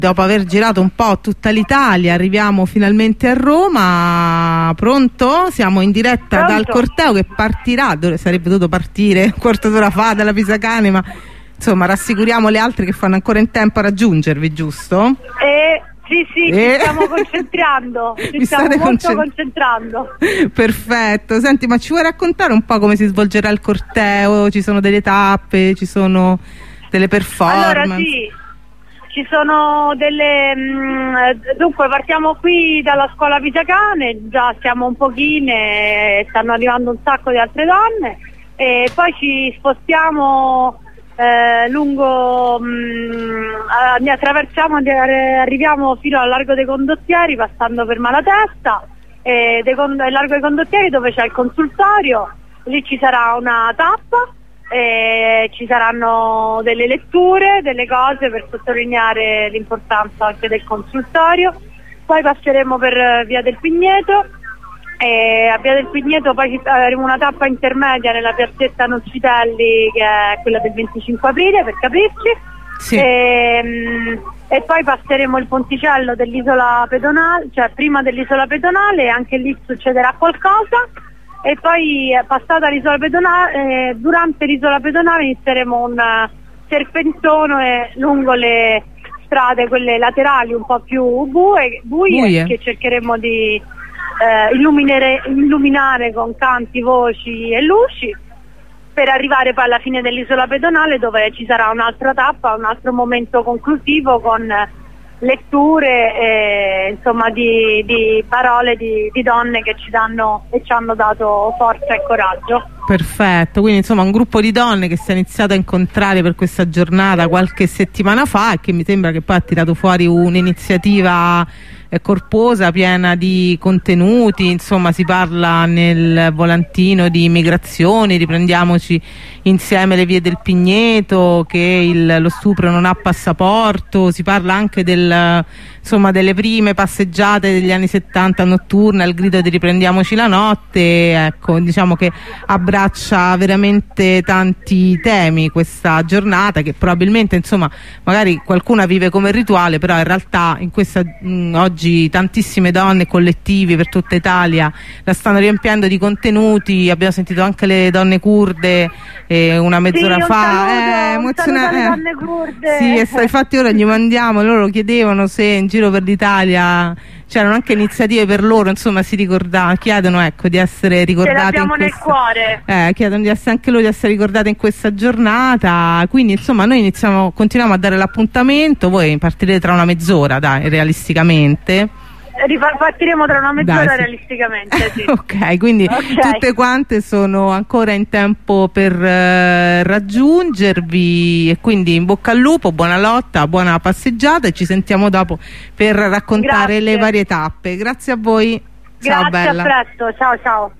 Dopo aver girato un po' tutta l'Italia arriviamo finalmente a Roma. Pronto? Siamo in diretta dal corteo che partirà, sarebbe dovuto partire un quarto d'ora fa dalla Pisacane, ma insomma rassicuriamo le altre che fanno ancora in tempo a raggiungervi, giusto? Sì, ci stiamo concentrando, ci stiamo molto concentrando. Perfetto. Senti, ma ci vuoi raccontare un po' come si svolgerà il corteo? Ci sono delle tappe, ci sono delle performance? Allora sì, ci sono delle... dunque partiamo qui dalla scuola Pisacane, già siamo un pochine, stanno arrivando un sacco di altre donne, e poi ci spostiamo lungo, attraversiamo, arriviamo fino al Largo dei Condottieri passando per Malatesta, il Largo dei Condottieri dove c'è il consultorio, lì ci sarà una tappa. Ci saranno delle letture, delle cose per sottolineare l'importanza anche del consultorio. Poi passeremo per Via del Pigneto e a Via del Pigneto poi avremo una tappa intermedia nella piazzetta Nocitelli, che è quella del 25 aprile per capirci. Sì. E poi passeremo il ponticello dell'isola pedonale, cioè prima dell'isola pedonale, e anche lì succederà qualcosa. E poi passata l'isola pedonale, durante l'isola pedonale inizieremo un serpentone lungo le strade, quelle laterali un po' più buie. Che cercheremo di illuminare con canti, voci e luci, per arrivare poi alla fine dell'isola pedonale, dove ci sarà un'altra tappa, un altro momento conclusivo con letture insomma di parole di donne che ci danno e ci hanno dato forza e coraggio. Perfetto, quindi insomma un gruppo di donne che si è iniziato a incontrare per questa giornata qualche settimana fa e che mi sembra che poi ha tirato fuori un'iniziativa corposa, piena di contenuti. Insomma, si parla nel volantino di immigrazione, riprendiamoci insieme le vie del Pigneto, che lo stupro non ha passaporto. Si parla anche insomma, delle prime passeggiate degli anni 70 notturne al grido di riprendiamoci la notte. Ecco, diciamo che abbraccia veramente tanti temi questa giornata, che probabilmente insomma magari qualcuna vive come rituale, però in realtà in questa oggi tantissime donne, collettivi per tutta Italia la stanno riempiendo di contenuti. Abbiamo sentito anche le donne curde una mezz'ora fa, donne kurde. Sì, infatti ora gli mandiamo, loro chiedevano se in giro per l'Italia c'erano anche iniziative per loro, insomma chiedono ecco di essere ricordate nel cuore. Chiedono di essere anche loro, di essere ricordate in questa giornata. Quindi insomma noi continuiamo a dare l'appuntamento. Voi partirete tra una mezz'ora, dai, realisticamente. Partiremo tra una mezz'ora, realisticamente, sì. Ok, quindi tutte quante sono ancora in tempo per raggiungervi, e quindi in bocca al lupo, buona lotta, buona passeggiata, e ci sentiamo dopo per raccontare le varie tappe. Grazie a voi. Ciao, Grazie, bella. a presto, ciao.